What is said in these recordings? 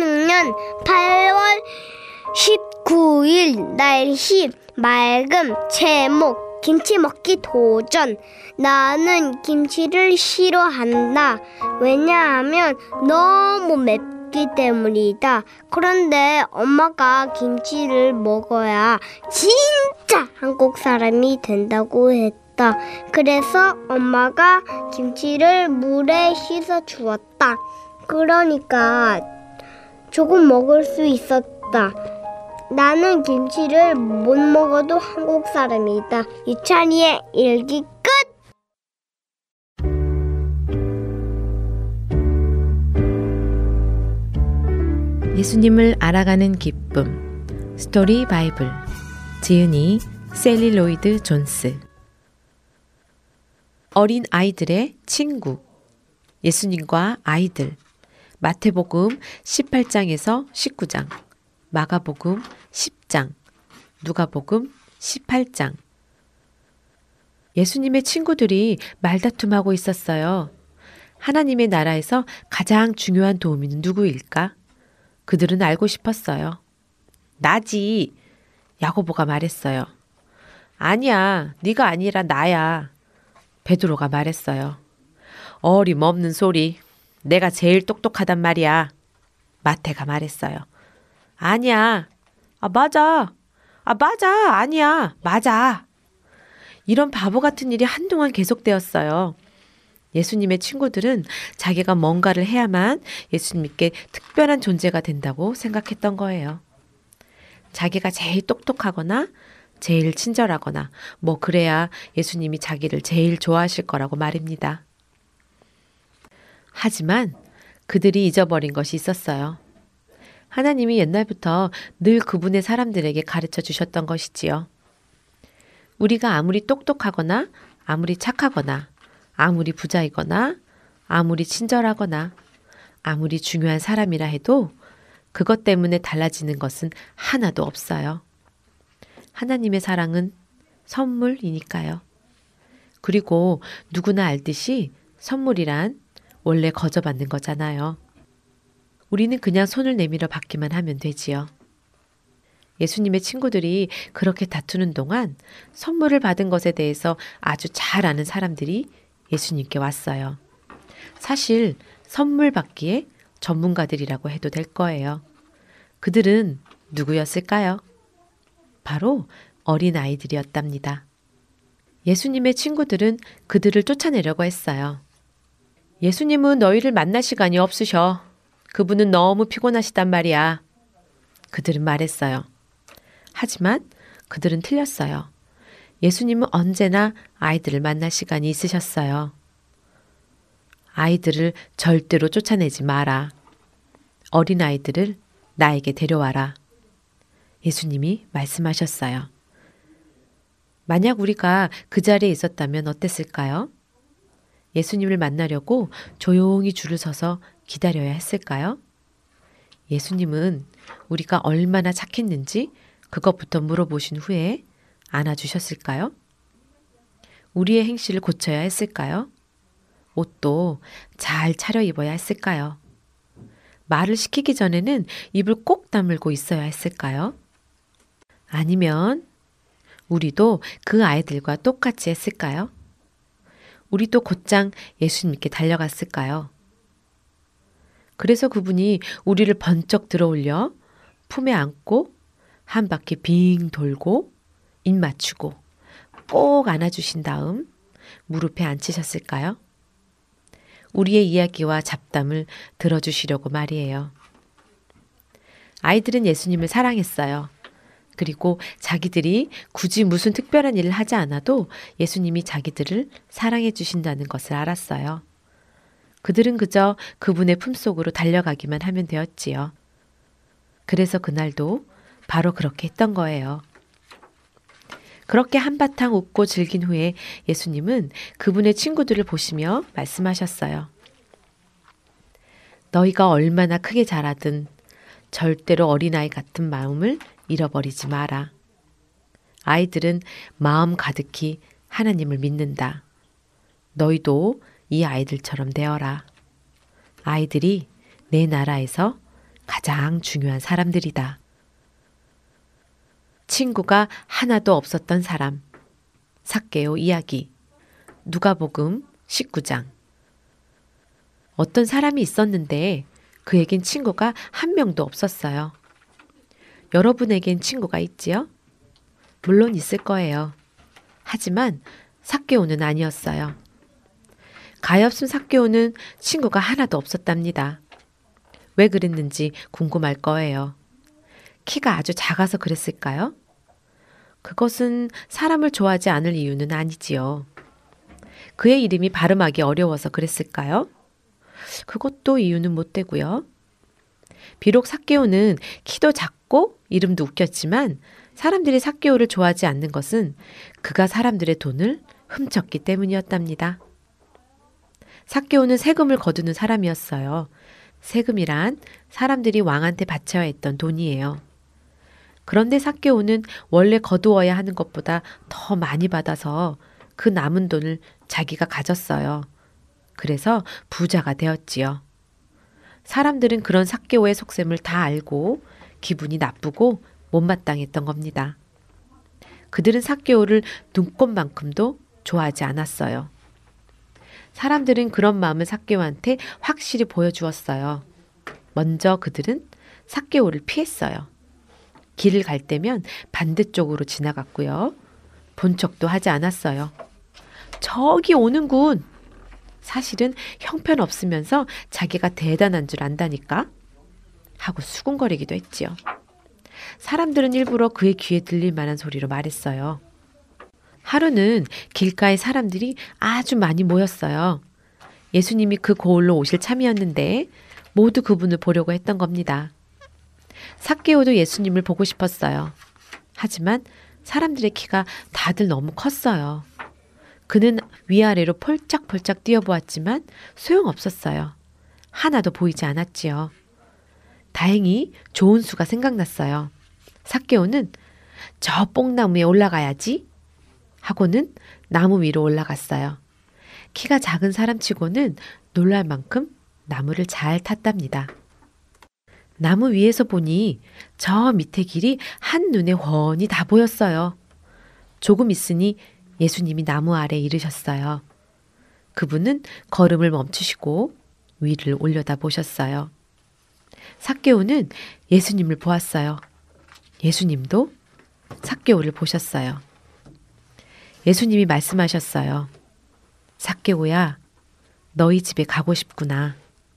2016년 8월 19일 날씨 맑음. 제목 김치 먹기 도전. 나는 김치를 싫어한다. 왜냐하면 너무 맵기 때문이다. 그런데 엄마가 김치를 먹어야 진짜 한국 사람이 된다고 했다. 그래서 엄마가 김치를 물에 씻어 주었다. 그러니까 조금 먹을 수 있었다. 나는 김치를 못 먹어도 한국 사람이다. 이찬이의 일기 끝. 예수님을 알아가는 기쁨. 스토리 바이블. 지은이 셀리 로이드 존스. 어린 아이들의 친구. 예수님과 아이들. 마태복음 18장에서 19장, 마가복음 10장, 누가복음 18장. 예수님의 친구들이 말다툼하고 있었어요. 하나님의 나라에서 가장 중요한 도우미는 누구일까? 그들은 알고 싶었어요. 나지. 야고보가 말했어요. 아니야, 네가 아니라 나야. 베드로가 말했어요. 어림없는 소리. 내가 제일 똑똑하단 말이야. 마태가 말했어요. 아니야. 맞아. 맞아. 아니야. 맞아. 이런 바보 같은 일이 한동안 계속되었어요. 예수님의 친구들은 자기가 뭔가를 해야만 예수님께 특별한 존재가 된다고 생각했던 거예요. 자기가 제일 똑똑하거나 제일 친절하거나 그래야 예수님이 자기를 제일 좋아하실 거라고 말입니다. 하지만 그들이 잊어버린 것이 있었어요. 하나님이 옛날부터 늘 그분의 사람들에게 가르쳐 주셨던 것이지요. 우리가 아무리 똑똑하거나 아무리 착하거나 아무리 부자이거나 아무리 친절하거나 아무리 중요한 사람이라 해도 그것 때문에 달라지는 것은 하나도 없어요. 하나님의 사랑은 선물이니까요. 그리고 누구나 알듯이 선물이란 원래 거저받는 거잖아요. 우리는 그냥 손을 내밀어 받기만 하면 되지요. 예수님의 친구들이 그렇게 다투는 동안 선물을 받은 것에 대해서 아주 잘 아는 사람들이 예수님께 왔어요. 사실 선물 받기에 전문가들이라고 해도 될 거예요. 그들은 누구였을까요? 바로 어린아이들이었답니다. 예수님의 친구들은 그들을 쫓아내려고 했어요. 예수님은 너희를 만날 시간이 없으셔. 그분은 너무 피곤하시단 말이야. 그들은 말했어요. 하지만 그들은 틀렸어요. 예수님은 언제나 아이들을 만날 시간이 있으셨어요. 아이들을 절대로 쫓아내지 마라. 어린아이들을 나에게 데려와라. 예수님이 말씀하셨어요. 만약 우리가 그 자리에 있었다면 어땠을까요? 예수님을 만나려고 조용히 줄을 서서 기다려야 했을까요? 예수님은 우리가 얼마나 착했는지 그것부터 물어보신 후에 안아주셨을까요? 우리의 행실을 고쳐야 했을까요? 옷도 잘 차려입어야 했을까요? 말을 시키기 전에는 입을 꼭 다물고 있어야 했을까요? 아니면 우리도 그 아이들과 똑같이 했을까요? 우리도 곧장 예수님께 달려갔을까요? 그래서 그분이 우리를 번쩍 들어올려 품에 안고 한 바퀴 빙 돌고 입 맞추고 꼭 안아주신 다음 무릎에 앉히셨을까요? 우리의 이야기와 잡담을 들어주시려고 말이에요. 아이들은 예수님을 사랑했어요. 그리고 자기들이 굳이 무슨 특별한 일을 하지 않아도 예수님이 자기들을 사랑해 주신다는 것을 알았어요. 그들은 그저 그분의 품속으로 달려가기만 하면 되었지요. 그래서 그날도 바로 그렇게 했던 거예요. 그렇게 한바탕 웃고 즐긴 후에 예수님은 그분의 친구들을 보시며 말씀하셨어요. 너희가 얼마나 크게 자라든 절대로 어린아이 같은 마음을 잃어버리지 마라. 아이들은 마음 가득히 하나님을 믿는다. 너희도 이 아이들처럼 되어라. 아이들이 내 나라에서 가장 중요한 사람들이다. 친구가 하나도 없었던 사람. 삭개오 이야기. 누가복음 19장. 어떤 사람이 있었는데 그에겐 친구가 한 명도 없었어요. 여러분에겐 친구가 있지요? 물론 있을 거예요. 하지만 삭개오는 아니었어요. 가엾은 삭개오는 친구가 하나도 없었답니다. 왜 그랬는지 궁금할 거예요. 키가 아주 작아서 그랬을까요? 그것은 사람을 좋아하지 않을 이유는 아니지요. 그의 이름이 발음하기 어려워서 그랬을까요? 그것도 이유는 못 되고요. 비록 삭개오는 키도 작고 이름도 웃겼지만 사람들이 삭개오를 좋아하지 않는 것은 그가 사람들의 돈을 훔쳤기 때문이었답니다. 삭개오는 세금을 거두는 사람이었어요. 세금이란 사람들이 왕한테 바쳐야 했던 돈이에요. 그런데 삭개오는 원래 거두어야 하는 것보다 더 많이 받아서 그 남은 돈을 자기가 가졌어요. 그래서 부자가 되었지요. 사람들은 그런 삭개오의 속셈을 다 알고 기분이 나쁘고 못마땅했던 겁니다. 그들은 삭개오를 눈꽃만큼도 좋아하지 않았어요. 사람들은 그런 마음을 삭개오한테 확실히 보여주었어요. 먼저 그들은 삭개오를 피했어요. 길을 갈 때면 반대쪽으로 지나갔고요. 본 척도 하지 않았어요. 저기 오는군. 사실은 형편없으면서 자기가 대단한 줄 안다니까? 하고 수군거리기도 했지요. 사람들은 일부러 그의 귀에 들릴 만한 소리로 말했어요. 하루는 길가에 사람들이 아주 많이 모였어요. 예수님이 그 고을로 오실 참이었는데 모두 그분을 보려고 했던 겁니다. 삭개오도 예수님을 보고 싶었어요. 하지만 사람들의 키가 다들 너무 컸어요. 그는 위아래로 폴짝폴짝 뛰어보았지만 소용없었어요. 하나도 보이지 않았지요. 다행히 좋은 수가 생각났어요. 삭개오는 저 뽕나무에 올라가야지 하고는 나무 위로 올라갔어요. 키가 작은 사람치고는 놀랄 만큼 나무를 잘 탔답니다. 나무 위에서 보니 저 밑에 길이 한눈에 훤히 다 보였어요. 조금 있으니 예수님이 나무 아래에 이르셨어요. 그분은 걸음을 멈추시고 위를 올려다 보셨어요. 삭개오는 예수님을 보았어요. 예수님도 삭개오를 보셨어요. 예수님이 말씀하셨어요. 삭개오야, 너희 집에 가고 싶구나.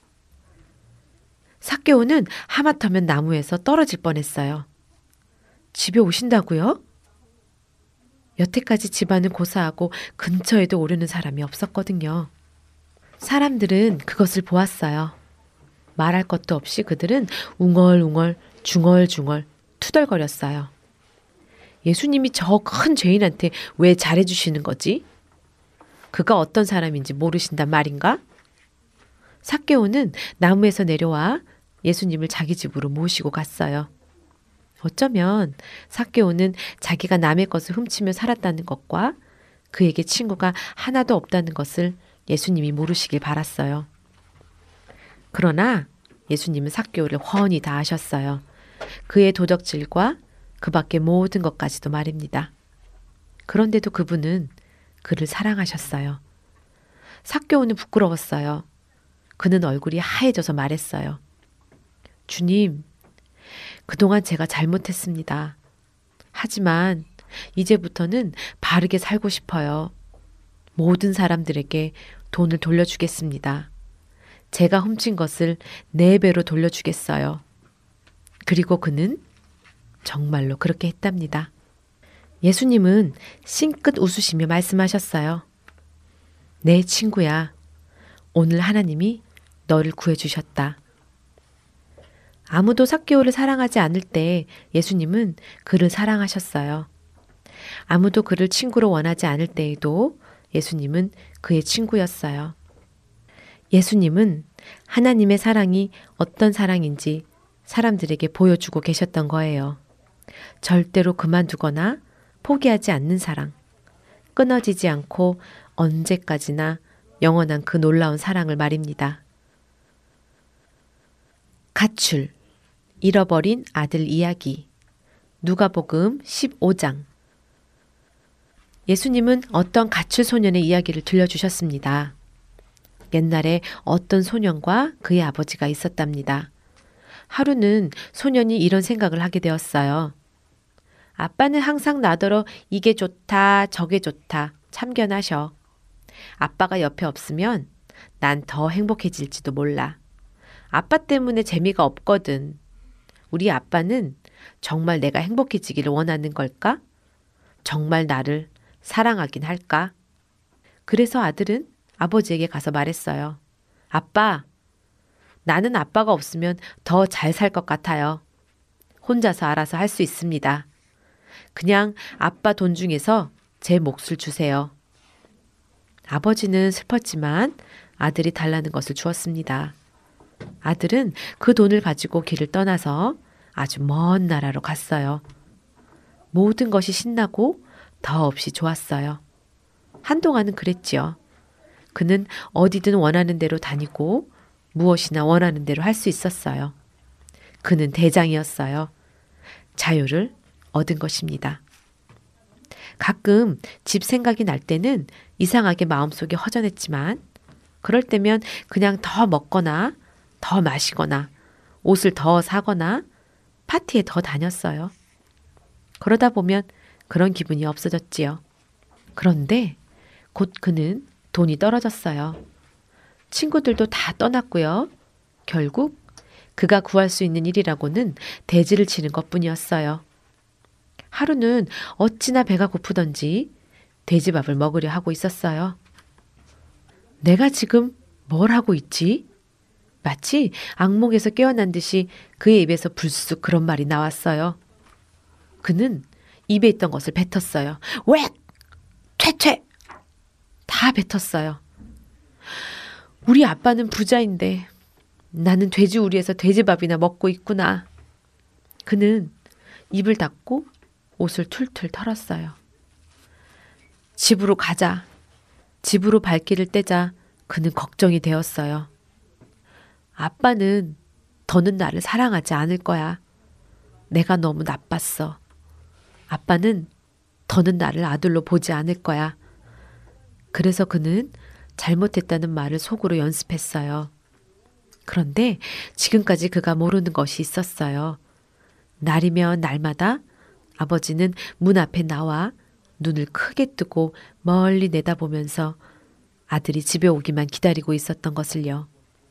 삭개오는 하마터면 나무에서 떨어질 뻔했어요. 집에 오신다고요? 여태까지 집안은 고사하고 근처에도 오르는 사람이 없었거든요. 사람들은 그것을 보았어요. 말할 것도 없이 그들은 웅얼웅얼 중얼중얼 투덜거렸어요. 예수님이 저 큰 죄인한테 왜 잘해주시는 거지? 그가 어떤 사람인지 모르신단 말인가? 삭개오는 나무에서 내려와 예수님을 자기 집으로 모시고 갔어요. 어쩌면 삭개오는 자기가 남의 것을 훔치며 살았다는 것과 그에게 친구가 하나도 없다는 것을 예수님이 모르시길 바랐어요. 그러나 예수님은 삭개오를 훤히 다 아셨어요. 그의 도적질과 그 밖의 모든 것까지도 말입니다. 그런데도 그분은 그를 사랑하셨어요. 삭개오는 부끄러웠어요. 그는 얼굴이 하얘져서 말했어요. 주님, 그동안 제가 잘못했습니다. 하지만 이제부터는 바르게 살고 싶어요. 모든 사람들에게 돈을 돌려주겠습니다. 제가 훔친 것을 4배로 돌려주겠어요. 그리고 그는 정말로 그렇게 했답니다. 예수님은 싱긋 웃으시며 말씀하셨어요. 내 친구야, 오늘 하나님이 너를 구해주셨다. 아무도 삭개오를 사랑하지 않을 때 예수님은 그를 사랑하셨어요. 아무도 그를 친구로 원하지 않을 때에도 예수님은 그의 친구였어요. 예수님은 하나님의 사랑이 어떤 사랑인지 사람들에게 보여주고 계셨던 거예요. 절대로 그만두거나 포기하지 않는 사랑, 끊어지지 않고 언제까지나 영원한 그 놀라운 사랑을 말입니다. 가출. 잃어버린 아들 이야기. 누가복음 15장. 예수님은 어떤 가출 소년의 이야기를 들려주셨습니다. 옛날에 어떤 소년과 그의 아버지가 있었답니다. 하루는 소년이 이런 생각을 하게 되었어요. 아빠는 항상 나더러 이게 좋다, 저게 좋다, 참견하셔. 아빠가 옆에 없으면 난 더 행복해질지도 몰라. 아빠 때문에 재미가 없거든. 우리 아빠는 정말 내가 행복해지기를 원하는 걸까? 정말 나를 사랑하긴 할까? 그래서 아들은 아버지에게 가서 말했어요. 아빠, 나는 아빠가 없으면 더 잘 살 것 같아요. 혼자서 알아서 할 수 있습니다. 그냥 아빠 돈 중에서 제 몫을 주세요. 아버지는 슬펐지만 아들이 달라는 것을 주었습니다. 아들은 그 돈을 가지고 길을 떠나서 아주 먼 나라로 갔어요. 모든 것이 신나고 더없이 좋았어요. 한동안은 그랬지요. 그는 어디든 원하는 대로 다니고 무엇이나 원하는 대로 할 수 있었어요. 그는 대장이었어요. 자유를 얻은 것입니다. 가끔 집 생각이 날 때는 이상하게 마음속이 허전했지만 그럴 때면 그냥 더 먹거나 더 마시거나 옷을 더 사거나 파티에 더 다녔어요. 그러다 보면 그런 기분이 없어졌지요. 그런데 곧 그는 돈이 떨어졌어요. 친구들도 다 떠났고요. 결국 그가 구할 수 있는 일이라고는 대지를 치는 것뿐이었어요. 하루는 어찌나 배가 고프던지 돼지밥을 먹으려 하고 있었어요. 내가 지금 뭘 하고 있지? 마치 악몽에서 깨어난 듯이 그의 입에서 불쑥 그런 말이 나왔어요. 그는 입에 있던 것을 뱉었어요. 웩! 퇴퇴! 다 뱉었어요. 우리 아빠는 부자인데 나는 돼지우리에서 돼지밥이나 먹고 있구나. 그는 입을 닫고 옷을 툴툴 털었어요. 집으로 가자. 집으로 발길을 떼자 그는 걱정이 되었어요. 아빠는 더는 나를 사랑하지 않을 거야. 내가 너무 나빴어. 아빠는 더는 나를 아들로 보지 않을 거야. 그래서 그는 잘못했다는 말을 속으로 연습했어요. 그런데 지금까지 그가 모르는 것이 있었어요. 날이면 날마다 아버지는 문 앞에 나와 눈을 크게 뜨고 멀리 내다보면서 아들이 집에 오기만 기다리고 있었던 것을요.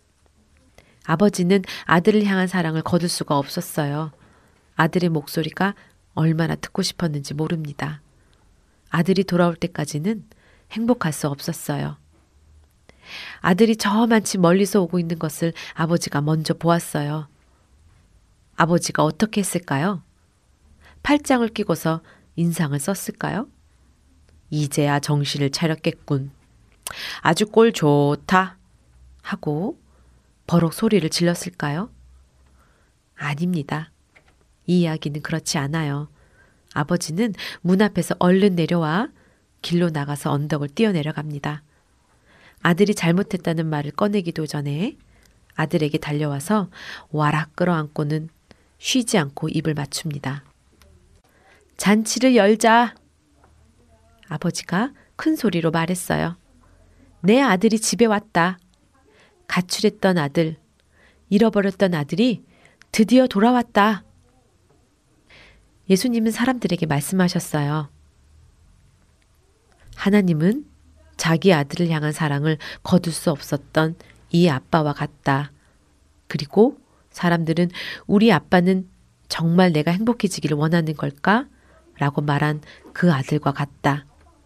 아버지는 아들을 향한 사랑을 거둘 수가 없었어요. 아들의 목소리가 얼마나 듣고 싶었는지 모릅니다. 아들이 돌아올 때까지는 행복할 수 없었어요. 아들이 저만치 멀리서 오고 있는 것을 아버지가 먼저 보았어요. 아버지가 어떻게 했을까요? 팔짱을 끼고서 인상을 썼을까요? 이제야 정신을 차렸겠군. 아주 꼴 좋다 하고 버럭 소리를 질렀을까요? 아닙니다. 이 이야기는 그렇지 않아요. 아버지는 문 앞에서 얼른 내려와 길로 나가서 언덕을 뛰어내려갑니다. 아들이 잘못했다는 말을 꺼내기도 전에 아들에게 달려와서 와락 끌어안고는 쉬지 않고 입을 맞춥니다. 잔치를 열자. 아버지가 큰 소리로 말했어요. 내 아들이 집에 왔다. 가출했던 아들, 잃어버렸던 아들이 드디어 돌아왔다. 예수님은 사람들에게 말씀하셨어요. 하나님은 자기 아들을 향한 사랑을 거둘 수 없었던 이 아빠와 같다. 그리고 사람들은 우리 아빠는 정말 내가 행복해지기를 원하는 걸까? 라고 말한 그 아들과 같다.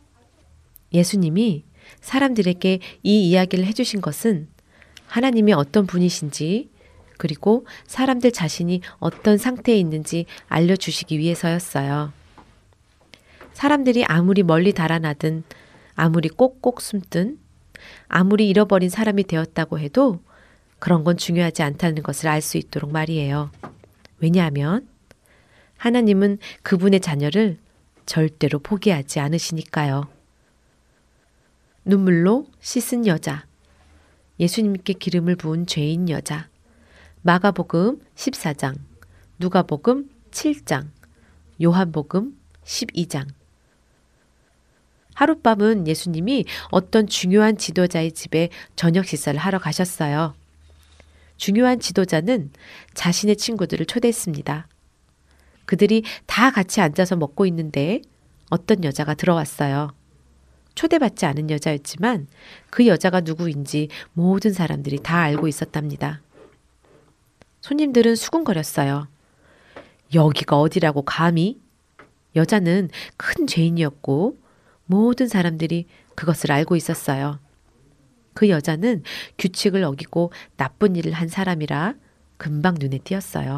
예수님이 사람들에게 이 이야기를 해주신 것은 하나님이 어떤 분이신지 그리고 사람들 자신이 어떤 상태에 있는지 알려주시기 위해서였어요. 사람들이 아무리 멀리 달아나든 아무리 꼭꼭 숨든 아무리 잃어버린 사람이 되었다고 해도 그런 건 중요하지 않다는 것을 알 수 있도록 말이에요. 왜냐하면 하나님은 그분의 자녀를 절대로 포기하지 않으시니까요. 눈물로 씻은 여자, 예수님께 기름을 부은 죄인 여자, 마가복음 14장 누가복음 7장, 요한복음 12장. 하룻밤은 예수님이 어떤 중요한 지도자의 집에 저녁 식사를 하러 가셨어요. 중요한 지도자는 자신의 친구들을 초대했습니다. 그들이 다 같이 앉아서 먹고 있는데 어떤 여자가 들어왔어요. 초대받지 않은 여자였지만 그 여자가 누구인지 모든 사람들이 다 알고 있었답니다. 손님들은 수군거렸어요. 여기가 어디라고 감히? 여자는 큰 죄인이었고 모든 사람들이 그것을 알고 있었어요. 그 여자는 규칙을 어기고 나쁜 일을 한 사람이라 금방 눈에 띄었어요.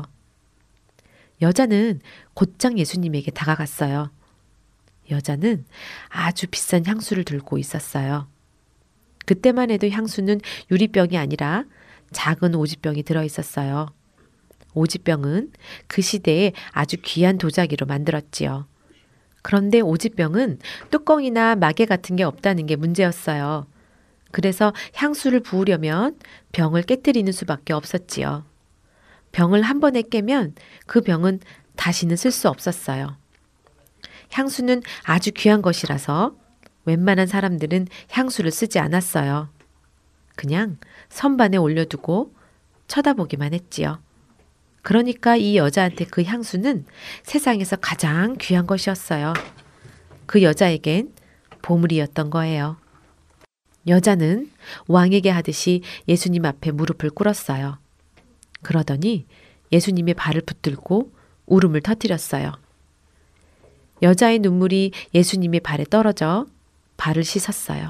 여자는 곧장 예수님에게 다가갔어요. 여자는 아주 비싼 향수를 들고 있었어요. 그때만 해도 향수는 유리병이 아니라 작은 오지병이 들어있었어요. 오지병은 그 시대에 아주 귀한 도자기로 만들었지요. 그런데 오지병은 뚜껑이나 마개 같은 게 없다는 게 문제였어요. 그래서 향수를 부으려면 병을 깨뜨리는 수밖에 없었지요. 병을 한 번에 깨면 그 병은 다시는 쓸 수 없었어요. 향수는 아주 귀한 것이라서 웬만한 사람들은 향수를 쓰지 않았어요. 그냥 선반에 올려두고 쳐다보기만 했지요. 그러니까 이 여자한테 그 향수는 세상에서 가장 귀한 것이었어요. 그 여자에겐 보물이었던 거예요. 여자는 왕에게 하듯이 예수님 앞에 무릎을 꿇었어요. 그러더니 예수님의 발을 붙들고 울음을 터뜨렸어요. 여자의 눈물이 예수님의 발에 떨어져 발을 씻었어요.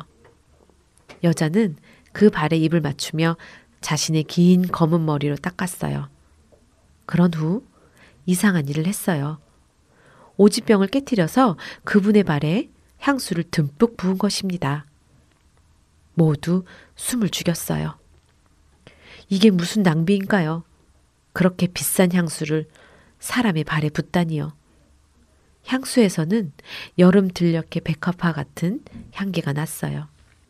여자는 그 발에 입을 맞추며 자신의 긴 검은 머리로 닦았어요. 그런 후 이상한 일을 했어요. 오지병을 깨뜨려서 그분의 발에 향수를 듬뿍 부은 것입니다. 모두 숨을 죽였어요. 이게 무슨 낭비인가요? 그렇게 비싼 향수를 사람의 발에 붓다니요. 향수에서는 여름 들녘의 백합화 같은 향기가 났어요.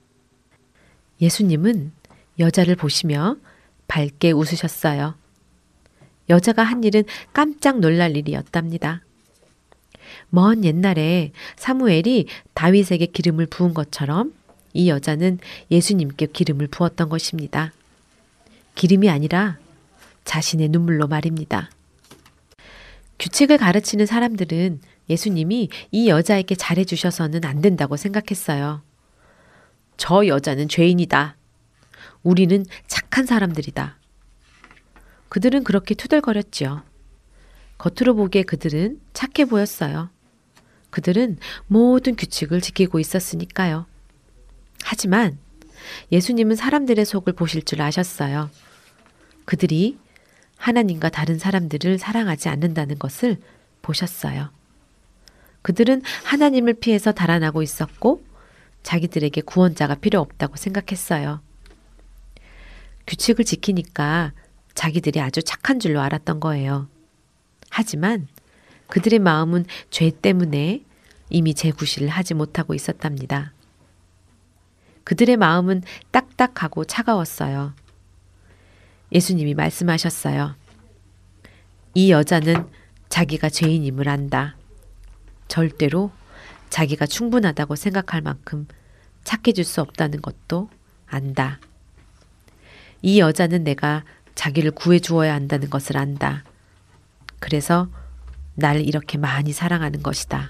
예수님은 여자를 보시며 밝게 웃으셨어요. 여자가 한 일은 깜짝 놀랄 일이었답니다. 먼 옛날에 사무엘이 다윗에게 기름을 부은 것처럼 이 여자는 예수님께 기름을 부었던 것입니다. 기름이 아니라 자신의 눈물로 말입니다. 규칙을 가르치는 사람들은 예수님이 이 여자에게 잘해주셔서는 안 된다고 생각했어요. 저 여자는 죄인이다. 우리는 착한 사람들이다. 그들은 그렇게 투덜거렸지요. 겉으로 보기에 그들은 착해 보였어요. 그들은 모든 규칙을 지키고 있었으니까요. 하지만 예수님은 사람들의 속을 보실 줄 아셨어요. 그들이 하나님과 다른 사람들을 사랑하지 않는다는 것을 보셨어요. 그들은 하나님을 피해서 달아나고 있었고 자기들에게 구원자가 필요 없다고 생각했어요. 규칙을 지키니까 자기들이 아주 착한 줄로 알았던 거예요. 하지만 그들의 마음은 죄 때문에 이미 재구실을 하지 못하고 있었답니다. 그들의 마음은 딱딱하고 차가웠어요. 예수님이 말씀하셨어요. 이 여자는 자기가 죄인임을 안다. 절대로 자기가 충분하다고 생각할 만큼 착해질 수 없다는 것도 안다. 이 여자는 내가 자기를 구해 주어야 한다는 것을 안다. 그래서 나를 이렇게 많이 사랑하는 것이다.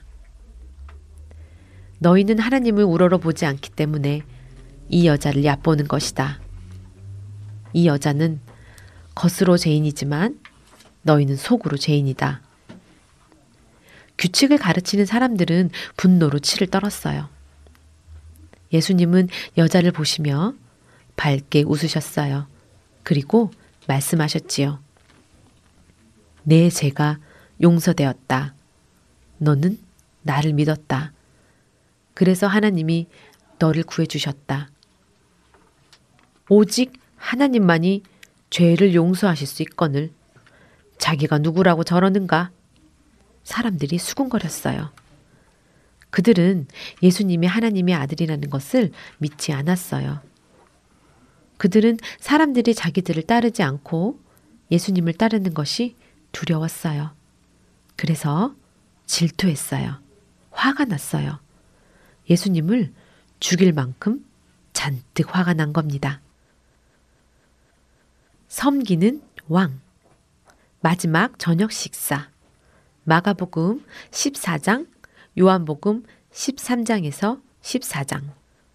너희는 하나님을 우러러 보지 않기 때문에 이 여자를 얕보는 것이다. 이 여자는 겉으로 죄인이지만 너희는 속으로 죄인이다. 규칙을 가르치는 사람들은 분노로 치를 떨었어요. 예수님은 여자를 보시며 밝게 웃으셨어요. 그리고 말씀하셨지요. 내 죄가 용서되었다. 너는 나를 믿었다. 그래서 하나님이 너를 구해주셨다. 오직 하나님만이 죄를 용서하실 수 있거늘 자기가 누구라고 저러는가? 사람들이 수군거렸어요. 그들은 예수님이 하나님의 아들이라는 것을 믿지 않았어요. 그들은 사람들이 자기들을 따르지 않고 예수님을 따르는 것이 두려웠어요. 그래서 질투했어요. 화가 났어요. 예수님을 죽일 만큼 잔뜩 화가 난 겁니다. 섬기는 왕. 마지막 저녁 식사. 마가복음 14장, 요한복음 13장에서 14장.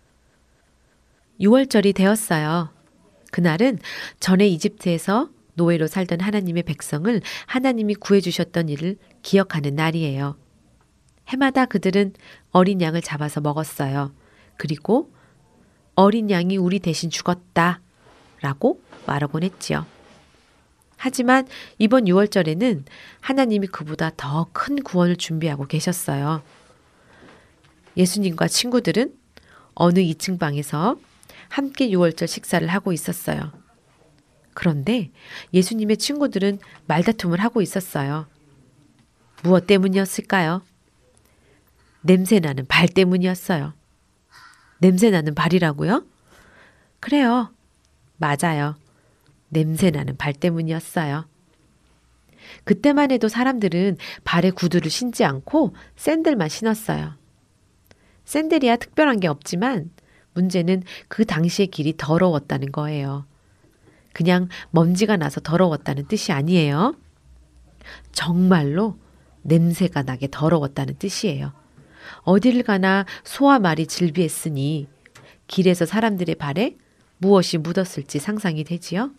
6월절이 되었어요. 그날은 전에 이집트에서 노예로 살던 하나님의 백성을 하나님이 구해주셨던 일을 기억하는 날이에요. 해마다 그들은 어린 양을 잡아서 먹었어요. 그리고 어린 양이 우리 대신 죽었다 라고 말하곤 했지요. 하지만 이번 6월절에는 하나님이 그보다 더 큰 구원을 준비하고 계셨어요. 예수님과 친구들은 어느 2층 방에서 함께 6월절 식사를 하고 있었어요. 그런데 예수님의 친구들은 말다툼을 하고 있었어요. 무엇 때문이었을까요? 냄새나는 발 때문이었어요. 냄새나는 발이라고요? 그래요. 맞아요. 냄새나는 발 때문이었어요. 그때만 해도 사람들은 발에 구두를 신지 않고 샌들만 신었어요. 샌들이야 특별한 게 없지만 문제는 그 당시의 길이 더러웠다는 거예요. 그냥 먼지가 나서 더러웠다는 뜻이 아니에요. 정말로 냄새가 나게 더러웠다는 뜻이에요. 어디를 가나 소와 말이 질비했으니 길에서 사람들의 발에 무엇이 묻었을지 상상이 되지요.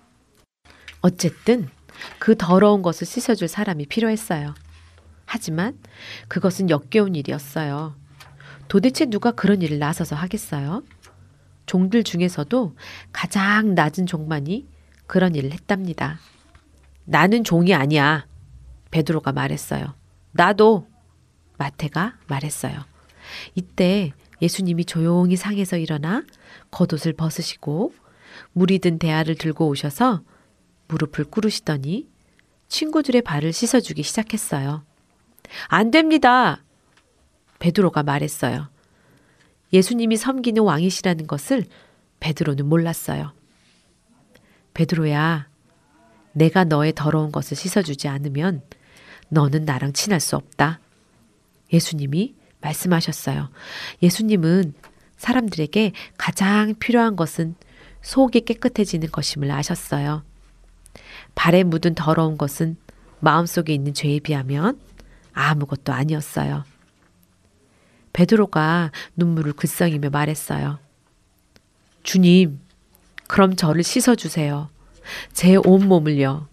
어쨌든 그 더러운 것을 씻어줄 사람이 필요했어요. 하지만 그것은 역겨운 일이었어요. 도대체 누가 그런 일을 나서서 하겠어요? 종들 중에서도 가장 낮은 종만이 그런 일을 했답니다. 나는 종이 아니야. 베드로가 말했어요. 나도. 마태가 말했어요. 이때 예수님이 조용히 상에서 일어나 겉옷을 벗으시고 물이 든 대야를 들고 오셔서 무릎을 꿇으시더니 친구들의 발을 씻어주기 시작했어요. 안 됩니다. 베드로가 말했어요. 예수님이 섬기는 왕이시라는 것을 베드로는 몰랐어요. 베드로야, 내가 너의 더러운 것을 씻어주지 않으면 너는 나랑 친할 수 없다. 예수님이 말씀하셨어요. 예수님은 사람들에게 가장 필요한 것은 속이 깨끗해지는 것임을 아셨어요. 발에 묻은 더러운 것은 마음속에 있는 죄에 비하면 아무것도 아니었어요. 베드로가 눈물을 글썽이며 말했어요. 주님, 그럼 저를 씻어주세요. 제 온몸을요.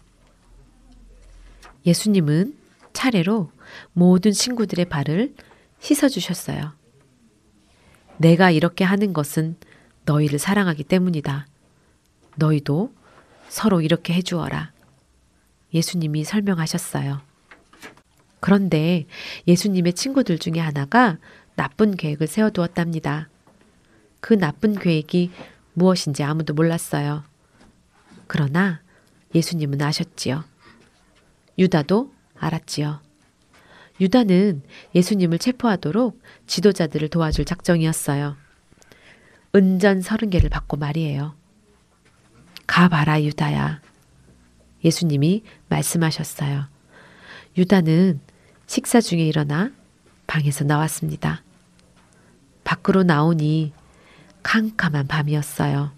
예수님은 차례로 모든 친구들의 발을 씻어주셨어요. 내가 이렇게 하는 것은 너희를 사랑하기 때문이다. 너희도 서로 이렇게 해주어라. 예수님이 설명하셨어요. 그런데 예수님의 친구들 중에 하나가 나쁜 계획을 세워두었답니다. 그 나쁜 계획이 무엇인지 아무도 몰랐어요. 그러나 예수님은 아셨지요. 유다도 알았지요. 유다는 예수님을 체포하도록 지도자들을 도와줄 작정이었어요. 은전 30개를 받고 말이에요. 가봐라 유다야. 예수님이 말씀하셨어요. 유다는 식사 중에 일어나 방에서 나왔습니다. 밖으로 나오니 캄캄한 밤이었어요.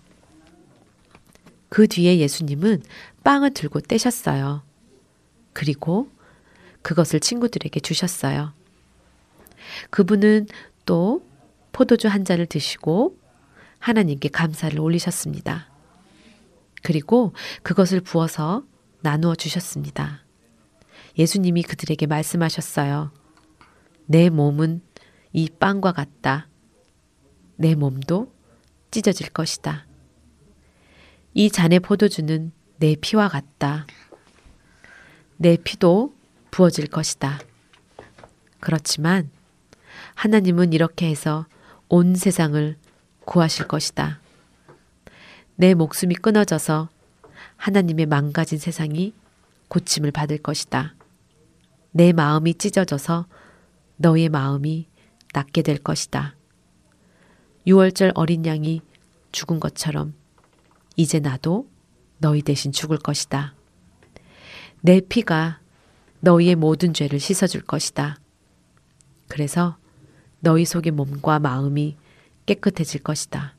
그 뒤에 예수님은 빵을 들고 떼셨어요. 그리고 그것을 친구들에게 주셨어요. 그분은 또 포도주 한 잔을 드시고 하나님께 감사를 올리셨습니다. 그리고 그것을 부어서 나누어 주셨습니다. 예수님이 그들에게 말씀하셨어요. 내 몸은 이 빵과 같다. 내 몸도 찢어질 것이다. 이 잔의 포도주는 내 피와 같다. 내 피도 부어질 것이다. 그렇지만 하나님은 이렇게 해서 온 세상을 구하실 것이다. 내 목숨이 끊어져서 하나님의 망가진 세상이 고침을 받을 것이다. 내 마음이 찢어져서 너의 마음이 낫게 될 것이다. 6월절 어린 양이 죽은 것처럼 이제 나도 너희 대신 죽을 것이다. 내 피가 너희의 모든 죄를 씻어줄 것이다. 그래서 너희 속의 몸과 마음이 깨끗해질 것이다.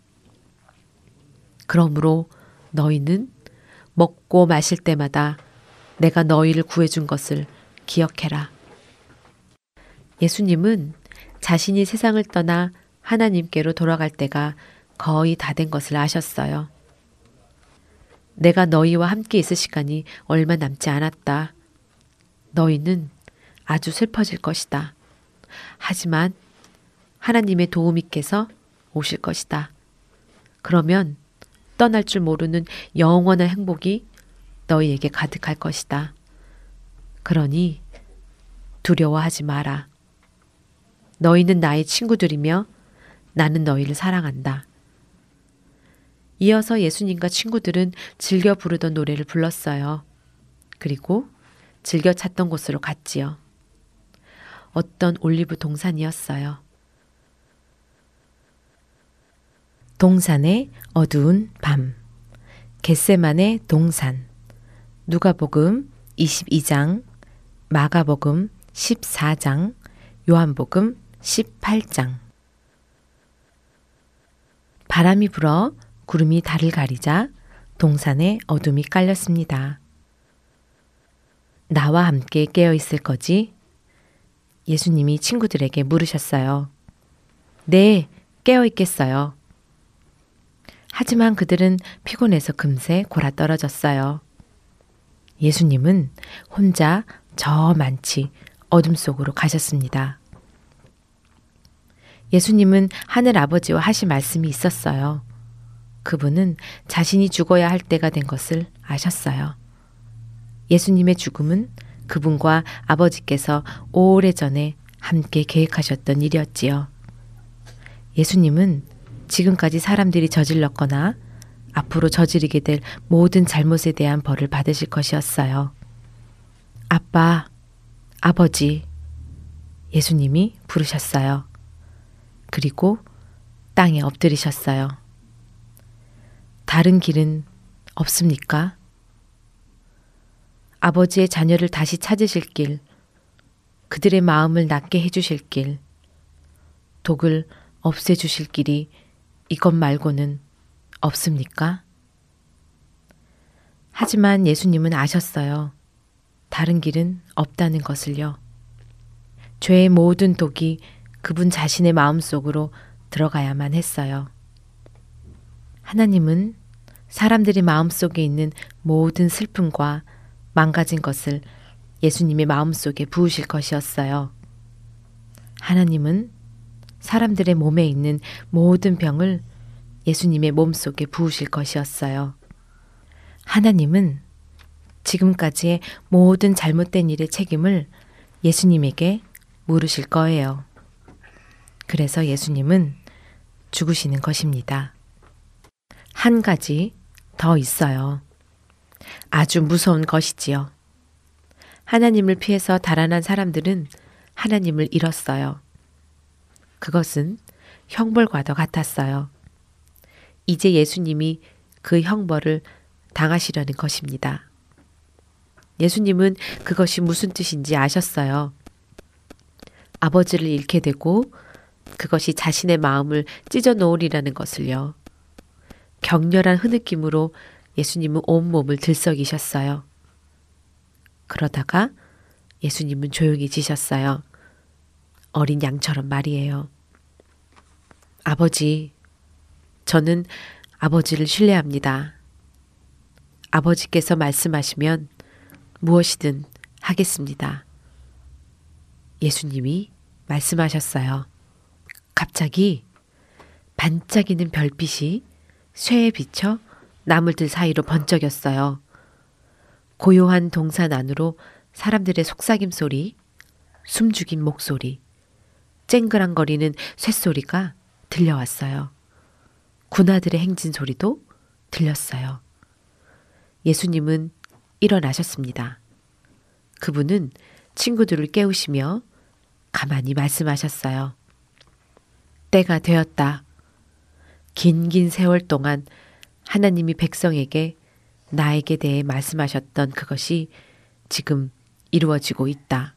그러므로 너희는 먹고 마실 때마다 내가 너희를 구해준 것을 기억해라. 예수님은 자신이 세상을 떠나 하나님께로 돌아갈 때가 거의 다 된 것을 아셨어요. 내가 너희와 함께 있을 시간이 얼마 남지 않았다. 너희는 아주 슬퍼질 것이다. 하지만 하나님의 도우미께서 오실 것이다. 그러면 떠날 줄 모르는 영원한 행복이 너희에게 가득할 것이다. 그러니 두려워하지 마라. 너희는 나의 친구들이며 나는 너희를 사랑한다. 이어서 예수님과 친구들은 즐겨 부르던 노래를 불렀어요. 그리고 즐겨 찾던 곳으로 갔지요. 어떤 올리브 동산이었어요. 동산의 어두운 밤. 겟세마네 동산. 누가복음 22장, 마가복음 14장, 요한복음 18장. 바람이 불어 구름이 달을 가리자 동산에 어둠이 깔렸습니다. 나와 함께 깨어 있을 거지? 예수님이 친구들에게 물으셨어요. 네, 깨어 있겠어요. 하지만 그들은 피곤해서 금세 골아떨어졌어요. 예수님은 혼자 저 많지 어둠 속으로 가셨습니다. 예수님은 하늘 아버지와 하신 말씀이 있었어요. 그분은 자신이 죽어야 할 때가 된 것을 아셨어요. 예수님의 죽음은 그분과 아버지께서 오래전에 함께 계획하셨던 일이었지요. 예수님은 지금까지 사람들이 저질렀거나 앞으로 저지르게 될 모든 잘못에 대한 벌을 받으실 것이었어요. 아빠, 아버지, 예수님이 부르셨어요. 그리고 땅에 엎드리셨어요. 다른 길은 없습니까? 아버지의 자녀를 다시 찾으실 길, 그들의 마음을 낫게 해주실 길, 독을 없애주실 길이 이것 말고는 없습니까? 하지만 예수님은 아셨어요. 다른 길은 없다는 것을요. 죄의 모든 독이 그분 자신의 마음속으로 들어가야만 했어요. 하나님은 사람들의 마음속에 있는 모든 슬픔과 망가진 것을 예수님의 마음속에 부으실 것이었어요. 하나님은 사람들의 몸에 있는 모든 병을 예수님의 몸속에 부으실 것이었어요. 하나님은 지금까지의 모든 잘못된 일의 책임을 예수님에게 물으실 거예요. 그래서 예수님은 죽으시는 것입니다. 한 가지 더 있어요. 아주 무서운 것이지요. 하나님을 피해서 달아난 사람들은 하나님을 잃었어요. 그것은 형벌과도 같았어요. 이제 예수님이 그 형벌을 당하시려는 것입니다. 예수님은 그것이 무슨 뜻인지 아셨어요. 아버지를 잃게 되고 그것이 자신의 마음을 찢어 놓으리라는 것을요. 격렬한 흐느낌으로 예수님은 온몸을 들썩이셨어요. 그러다가 예수님은 조용해지셨어요. 어린 양처럼 말이에요. 아버지, 저는 아버지를 신뢰합니다. 아버지께서 말씀하시면 무엇이든 하겠습니다. 예수님이 말씀하셨어요. 갑자기 반짝이는 별빛이 쇠에 비쳐 나물들 사이로 번쩍였어요. 고요한 동산 안으로 사람들의 속삭임 소리, 숨죽인 목소리, 쨍그랑거리는 쇳소리가 들려왔어요. 군화들의 행진 소리도 들렸어요. 예수님은 일어나셨습니다. 그분은 친구들을 깨우시며 가만히 말씀하셨어요. 때가 되었다. 긴 세월 동안 하나님이 백성에게 나에게 대해 말씀하셨던 그것이 지금 이루어지고 있다.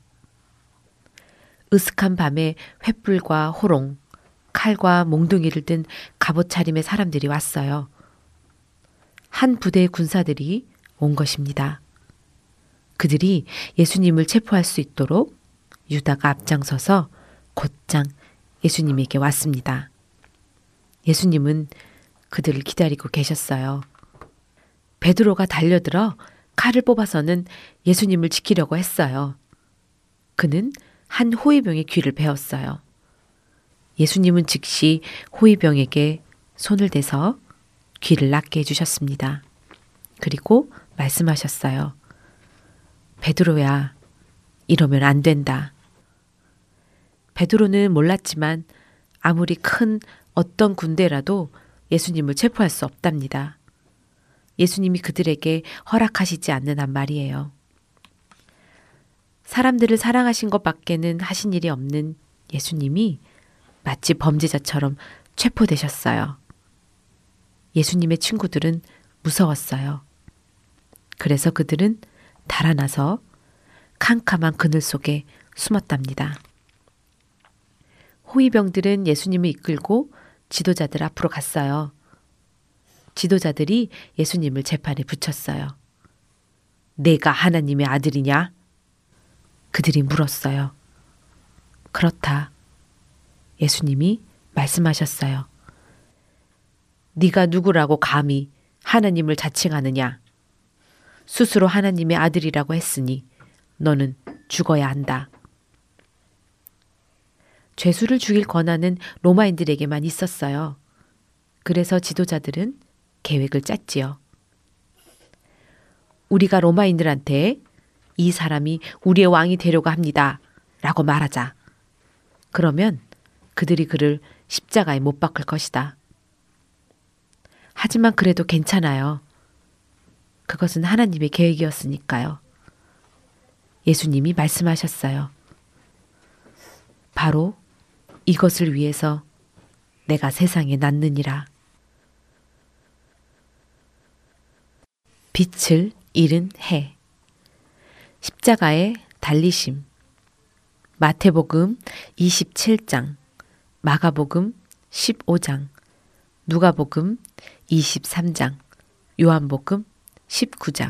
으슥한 밤에 횃불과 호롱, 칼과 몽둥이를 든 갑옷 차림의 사람들이 왔어요. 한 부대의 군사들이 온 것입니다. 그들이 예수님을 체포할 수 있도록 유다가 앞장서서 곧장 예수님에게 왔습니다. 예수님은 그들을 기다리고 계셨어요. 베드로가 달려들어 칼을 뽑아서는 예수님을 지키려고 했어요. 그는 한 호위병의 귀를 베었어요. 예수님은 즉시 호위병에게 손을 대서 귀를 낫게 해주셨습니다. 그리고 말씀하셨어요. 베드로야, 이러면 안 된다. 베드로는 몰랐지만 아무리 큰 어떤 군대라도 예수님을 체포할 수 없답니다. 예수님이 그들에게 허락하시지 않는 한 말이에요. 사람들을 사랑하신 것밖에는 하신 일이 없는 예수님이 마치 범죄자처럼 체포되셨어요. 예수님의 친구들은 무서웠어요. 그래서 그들은 달아나서 캄캄한 그늘 속에 숨었답니다. 호위병들은 예수님을 이끌고 지도자들 앞으로 갔어요. 지도자들이 예수님을 재판에 붙였어요. 내가 하나님의 아들이냐? 그들이 물었어요. 그렇다. 예수님이 말씀하셨어요. 네가 누구라고 감히 하나님을 자칭하느냐? 스스로 하나님의 아들이라고 했으니 너는 죽어야 한다. 죄수를 죽일 권한은 로마인들에게만 있었어요. 그래서 지도자들은 계획을 짰지요. 우리가 로마인들한테 이 사람이 우리의 왕이 되려고 합니다. 라고 말하자. 그러면 그들이 그를 십자가에 못 박을 것이다. 하지만 그래도 괜찮아요. 그것은 하나님의 계획이었으니까요. 예수님이 말씀하셨어요. 바로 이것을 위해서 내가 세상에 났느니라. 빛을 잃은 해. 십자가의 달리심. 마태복음 27장, 마가복음 15장, 누가복음 23장, 요한복음 19장.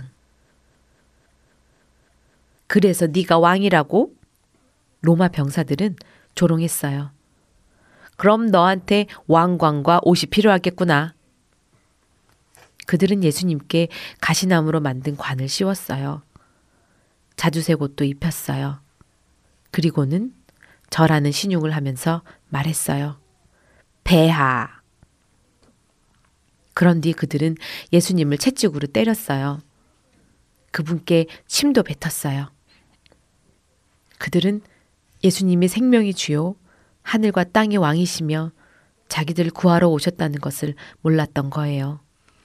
그래서 네가 왕이라고? 로마 병사들은 조롱했어요. 그럼 너한테 왕관과 옷이 필요하겠구나. 그들은 예수님께 가시나무로 만든 관을 씌웠어요. 자주색 옷도 입혔어요. 그리고는 절하는 신용을 하면서 말했어요. 폐하. 그런 뒤 그들은 예수님을 채찍으로 때렸어요. 그분께 침도 뱉었어요. 그들은 예수님이 생명이 주요 하늘과 땅의 왕이시며 자기들을 구하러 오셨다는 것을 몰랐던 거예요.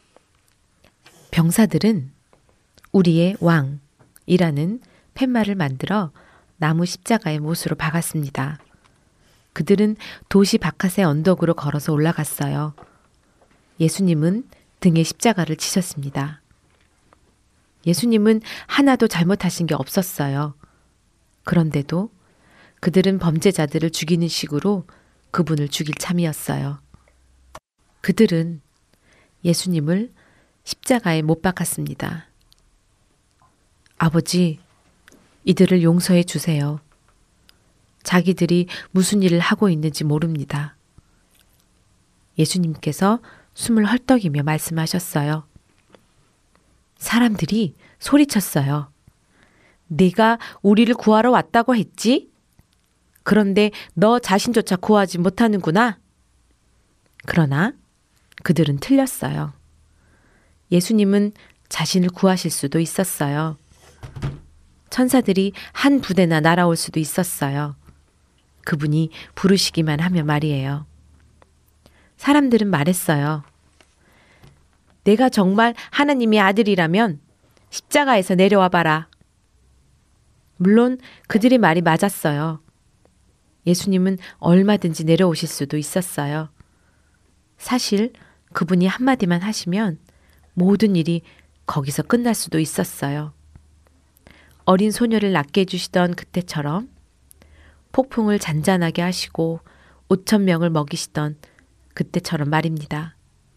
병사들은 우리의 왕이라는 팻말을 만들어 나무 십자가의 못으로 박았습니다. 그들은 도시 바깥의 언덕으로 걸어서 올라갔어요. 예수님은 등에 십자가를 지셨습니다. 예수님은 하나도 잘못하신 게 없었어요. 그런데도 그들은 범죄자들을 죽이는 식으로 그분을 죽일 참이었어요. 그들은 예수님을 십자가에 못 박았습니다. 아버지, 이들을 용서해 주세요. 자기들이 무슨 일을 하고 있는지 모릅니다. 예수님께서 숨을 헐떡이며 말씀하셨어요. 사람들이 소리쳤어요. 네가 우리를 구하러 왔다고 했지? 그런데 너 자신조차 구하지 못하는구나. 그러나 그들은 틀렸어요. 예수님은 자신을 구하실 수도 있었어요. 천사들이 한 부대나 날아올 수도 있었어요. 그분이 부르시기만 하면 말이에요. 사람들은 말했어요. 내가 정말 하나님의 아들이라면 십자가에서 내려와 봐라. 물론 그들의 말이 맞았어요. 예수님은 얼마든지 내려오실 수도 있었어요. 사실 그분이 한마디만 하시면 모든 일이 거기서 끝날 수도 있었어요. 어린 소녀를 낳게 해주시던 그때처럼 폭풍을 잔잔하게 하시고 5,000명을 먹이시던 그때처럼 말입니다.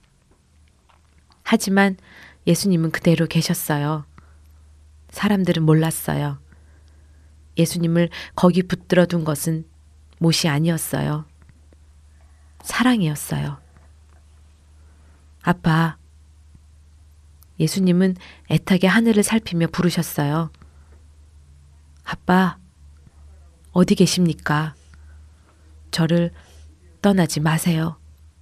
하지만 예수님은 그대로 계셨어요. 사람들은 몰랐어요. 예수님을 거기 붙들어 둔 것은 못이 아니었어요. 사랑이었어요. 아빠, 예수님은 애타게 하늘을 살피며 부르셨어요. 아빠, 어디 계십니까? 저를 떠나지 마세요.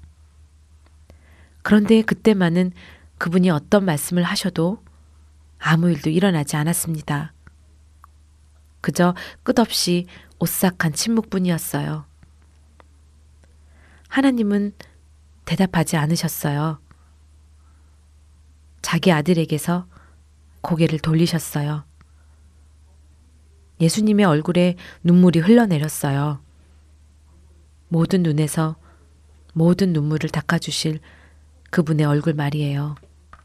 그런데 그때만은 그분이 어떤 말씀을 하셔도 아무 일도 일어나지 않았습니다. 그저 끝없이 오싹한 침묵뿐이었어요. 하나님은 대답하지 않으셨어요. 자기 아들에게서 고개를 돌리셨어요. 예수님의 얼굴에 눈물이 흘러내렸어요. 모든 눈에서 모든 눈물을 닦아주실 그분의 얼굴 말이에요.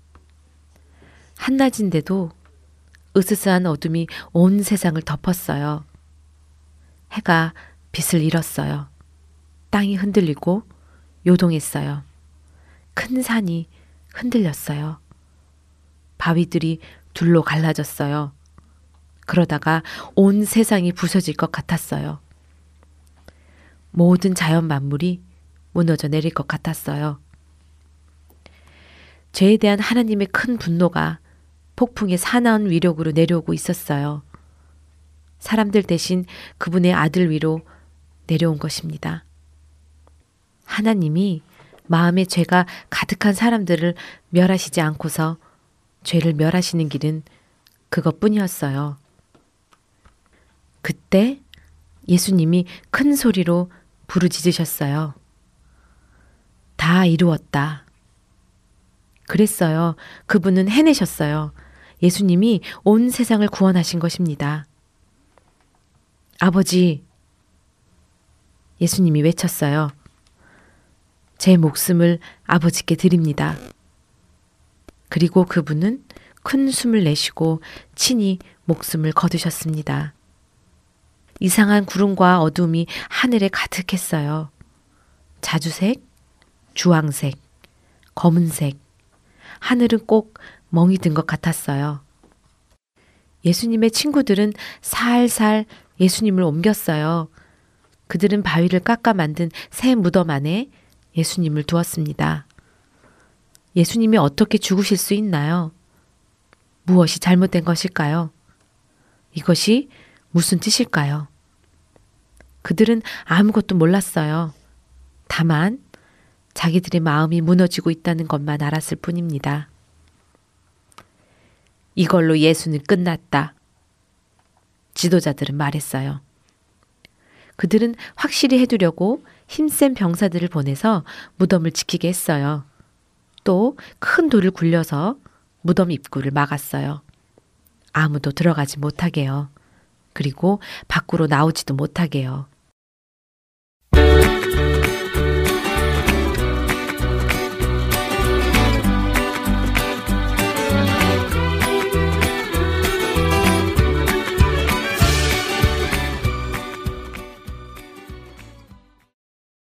한낮인데도 으스스한 어둠이 온 세상을 덮었어요. 해가 빛을 잃었어요. 땅이 흔들리고 요동했어요. 큰 산이 흔들렸어요. 바위들이 둘로 갈라졌어요. 그러다가 온 세상이 부서질 것 같았어요. 모든 자연 만물이 무너져 내릴 것 같았어요. 죄에 대한 하나님의 큰 분노가 폭풍의 사나운 위력으로 내려오고 있었어요. 사람들 대신 그분의 아들 위로 내려온 것입니다. 하나님이 마음에 죄가 가득한 사람들을 멸하시지 않고서 죄를 멸하시는 길은 그것뿐이었어요. 그때 예수님이 큰 소리로 부르짖으셨어요. 다 이루었다. 그랬어요. 그분은 해내셨어요. 예수님이 온 세상을 구원하신 것입니다. 아버지, 예수님이 외쳤어요. 제 목숨을 아버지께 드립니다. 그리고 그분은 큰 숨을 내쉬고 친히 목숨을 거두셨습니다. 이상한 구름과 어둠이 하늘에 가득했어요. 자주색, 주황색, 검은색, 하늘은 꼭 멍이 든 것 같았어요. 예수님의 친구들은 살살 예수님을 옮겼어요. 그들은 바위를 깎아 만든 새 무덤 안에 예수님을 두었습니다. 예수님이 어떻게 죽으실 수 있나요? 무엇이 잘못된 것일까요? 이것이 무슨 뜻일까요? 그들은 아무것도 몰랐어요. 다만 자기들의 마음이 무너지고 있다는 것만 알았을 뿐입니다. 이걸로 예수는 끝났다. 지도자들은 말했어요. 그들은 확실히 해두려고 힘센 병사들을 보내서 무덤을 지키게 했어요. 또 큰 돌을 굴려서 무덤 입구를 막았어요. 아무도 들어가지 못하게요. 그리고 밖으로 나오지도 못하게요.